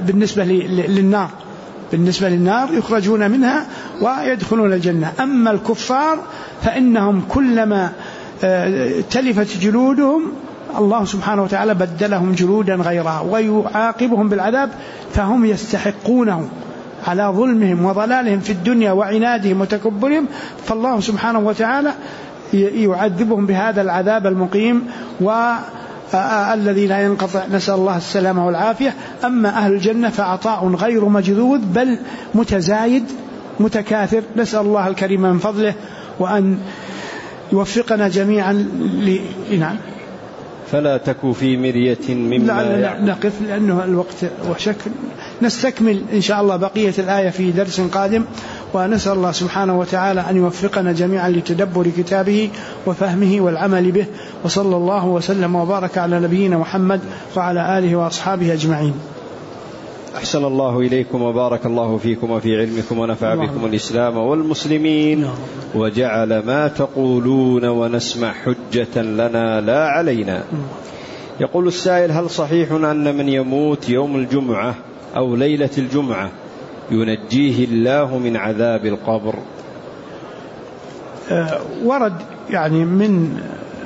بالنسبة للنار يخرجون منها ويدخلون الجنة. أما الكفار فإنهم كلما تلفت جلودهم الله سبحانه وتعالى بدلهم جلودا غيرها ويعاقبهم بالعذاب، فهم يستحقونه على ظلمهم وضلالهم في الدنيا وعنادهم وتكبرهم، فالله سبحانه وتعالى يعذبهم بهذا العذاب المقيم والذي لا ينقطع، نسأل الله السلامة والعافية. أما أهل الجنة فعطاء غير مجذوذ بل متزايد متكاثر، نسأل الله الكريم من فضله وأن يوفقنا جميعا نعم. فلا تكو في مرية مما نقف لأنه الوقت وشكل، نستكمل إن شاء الله بقية الآية في درس قادم، ونسأل الله سبحانه وتعالى أن يوفقنا جميعا لتدبر كتابه وفهمه والعمل به، وصلى الله وسلم وبارك على نبينا محمد وعلى آله وأصحابه أجمعين. أحسن الله إليكم وبارك الله فيكم وفي علمكم ونفع بكم الإسلام والمسلمين، وجعل ما تقولون ونسمع حجة لنا لا علينا. يقول السائل: هل صحيح أن من يموت يوم الجمعة أو ليلة الجمعة ينجيه الله من عذاب القبر؟ ورد يعني من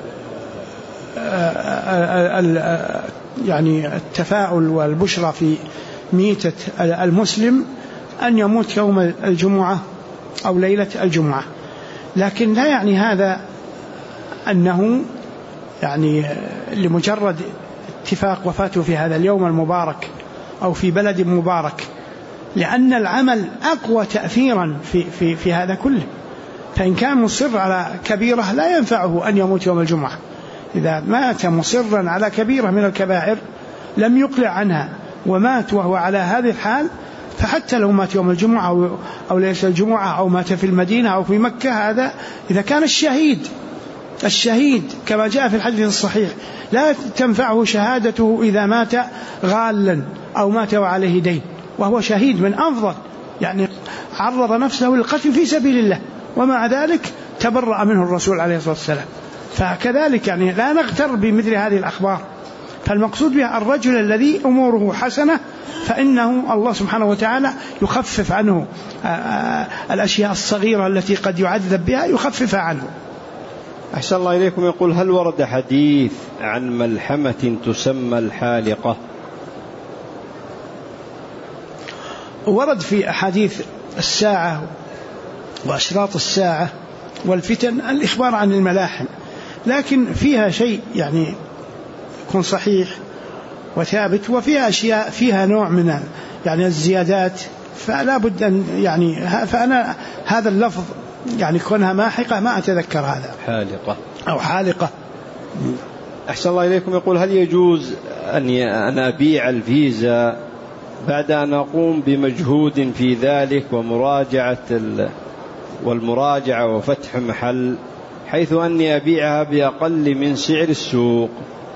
يعني التفاؤل والبشرى في ميتة المسلم أن يموت يوم الجمعة أو ليلة الجمعة، لكن لا يعني هذا أنه يعني لمجرد اتفاق وفاته في هذا اليوم المبارك أو في بلد مبارك، لأن العمل أقوى تأثيرا في هذا كله. فإن كان مصر على كبيرة لا ينفعه أن يموت يوم الجمعة، إذا مات مصرا على كبيرة من الكبائر لم يقلع عنها ومات وهو على هذه الحال، فحتى لو مات يوم الجمعة أو ليلة الجمعة أو مات في المدينة أو في مكة، هذا إذا كان الشهيد كما جاء في الحديث الصحيح لا تنفعه شهادته إذا مات غالا أو مات وعليه دين، وهو شهيد من أفضل، يعني عرض نفسه للقتل في سبيل الله، ومع ذلك تبرأ منه الرسول عليه الصلاة والسلام. فكذلك يعني لا نغتر بمثل هذه الأخبار، فالمقصود بها الرجل الذي أموره حسنة فإنه الله سبحانه وتعالى يخفف عنه الأشياء الصغيرة التي قد يعذب بها، يخففها عنه. أحسن الله إليكم. يقول: هل ورد حديث عن ملحمة تسمى الحالقة؟ ورد في أحاديث الساعة وأشراط الساعة والفتن الإخبار عن الملاحم، لكن فيها شيء يعني يكون صحيح وثابت، وفيها أشياء فيها نوع من يعني الزيادات، فلا بد أن يعني فأنا هذا اللفظ يعني كونها ماحقة ما أتذكر هذا، حالقة أو حالقة. أحسن الله إليكم. يقول: هل يجوز أن أبيع الفيزا بعد أن أقوم بمجهود في ذلك والمراجعة وفتح محل، حيث أني أبيعها بأقل من سعر السوق؟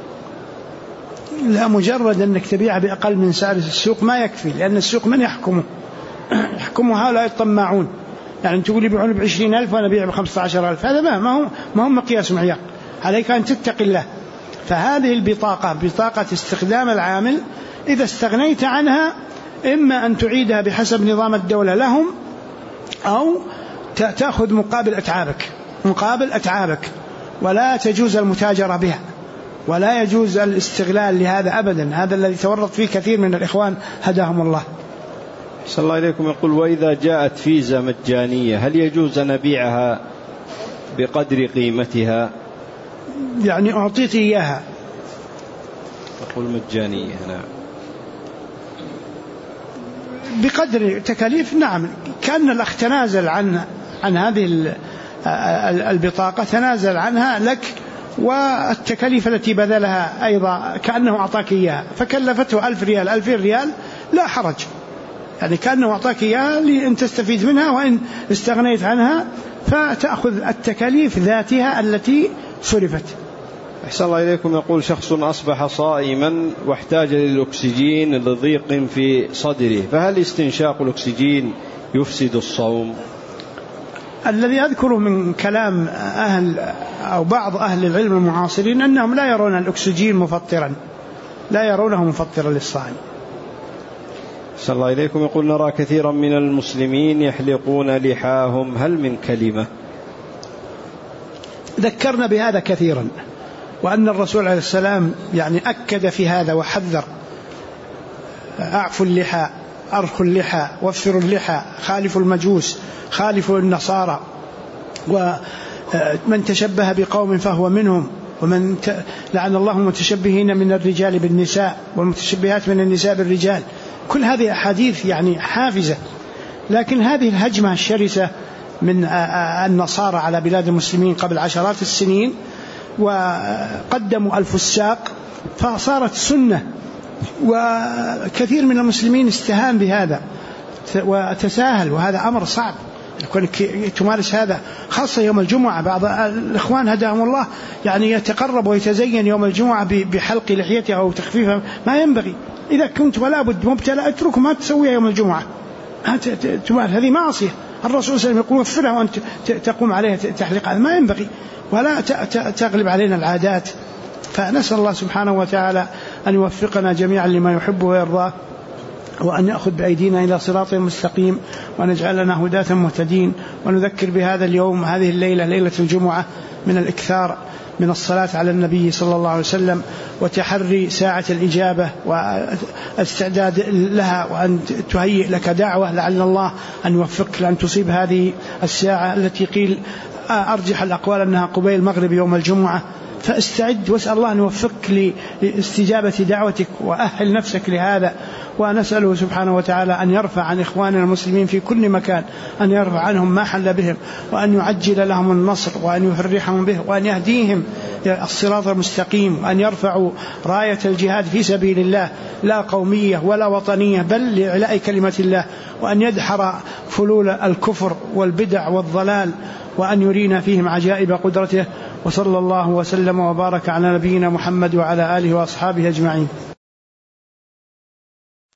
لا، مجرد أنك تبيعها بأقل من سعر السوق ما يكفي، لأن السوق من يحكمه؟ يحكمه هؤلاء الطماعون. يعني تقول لي بيعون ب20,000 وأنا أبيع ب15,000، هذا ما هو مقياس معيار. عليك أن تتقي الله. فهذه البطاقة بطاقة استخدام العامل، إذا استغنيت عنها إما أن تعيدها بحسب نظام الدولة لهم، أو تأخذ مقابل أتعابك، ولا تجوز المتاجرة بها، ولا يجوز الاستغلال لهذا أبدا. هذا الذي تورط فيه كثير من الإخوان هداهم الله. صلى الله عليكم. يقول: وإذا جاءت فيزا مجانية هل يجوز أن أبيعها بقدر قيمتها؟ يعني أعطيت إياها. أقول مجانية، نعم، بقدر تكاليف. نعم، كان الأخ تنازل عن هذه البطاقة، تنازل عنها لك، والتكاليف التي بذلها أيضا كأنه أعطاك إياها، فكلفته 1000 ريال 2000 ريال لا حرج، يعني كأنه أعطاك إياها لأن تستفيد منها، وإن استغنيت عنها فتأخذ التكاليف ذاتها التي صرفت. أحسن الله إليكم. يقول: شخص أصبح صائما واحتاج للأكسجين لضيق في صدره، فهل استنشاق الأكسجين يفسد الصوم؟ الذي أذكره من كلام بعض أهل العلم المعاصرين أنهم لا يرون الأكسجين مفطرا، لا يرونه مفطرا للصائم. أحسن الله إليكم. يقول: نرى كثيرا من المسلمين يحلقون لحاهم، هل من كلمة؟ ذكرنا بهذا كثيرا، وأن الرسول عليه السلام يعني أكد في هذا وحذر: أعفوا اللحى، أرخوا اللحى، وفروا اللحى، خالفوا المجوس، خالفوا النصارى، ومن تشبه بقوم فهو منهم، لعن الله المتشبهين من الرجال بالنساء والمتشبهات من النساء بالرجال. كل هذه أحاديث يعني حافزة. لكن هذه الهجمة الشرسة من النصارى على بلاد المسلمين قبل عشرات السنين، وقدموا الفساق، فصارت سنة، وكثير من المسلمين استهان بهذا وتساهل، وهذا أمر صعب يكون تمارس هذا، خاصة يوم الجمعة. بعض الإخوان هداهم الله يعني يتقرب ويتزين يوم الجمعة بحلق لحيته أو تخفيفها، ما ينبغي. إذا كنت ولا بد مبتلى اترك ما تسويها يوم الجمعة، هذه معصية. الرسول صلى الله عليه وسلم يقول: وفرها وأنت تقوم عليها تحلق، هذا ما ينبغي، ولا تغلب علينا العادات. فنسأل الله سبحانه وتعالى أن يوفقنا جميعا لما يحب ويرضاه، وأن يأخذ بأيدينا إلى صراط مستقيم، وأن يجعلنا هداة مهتدين. ونذكر بهذا اليوم، هذه الليلة، ليلة الجمعة، من الإكثار من الصلاة على النبي صلى الله عليه وسلم، وتحري ساعة الإجابة والاستعداد لها، وأن تهيئ لك دعوة لعل الله أن يوفقك لأن تصيب هذه الساعة التي قيل أرجح الأقوال أنها قبيل المغرب يوم الجمعة. فاستعد واسأل الله أن يوفقك لاستجابة دعوتك، وأهل نفسك لهذا. ونسأله سبحانه وتعالى أن يرفع عن إخواننا المسلمين في كل مكان، أن يرفع عنهم ما حل بهم، وأن يعجل لهم النصر، وأن يفرحهم به، وأن يهديهم الصراط المستقيم، وأن يرفعوا راية الجهاد في سبيل الله، لا قومية ولا وطنية، بل لإعلاء كلمة الله، وأن يدحر فلول الكفر والبدع والضلال، وأن يرينا فيهم عجائب قدرته. وصلى الله وسلم وبارك على نبينا محمد وعلى آله وأصحابه أجمعين.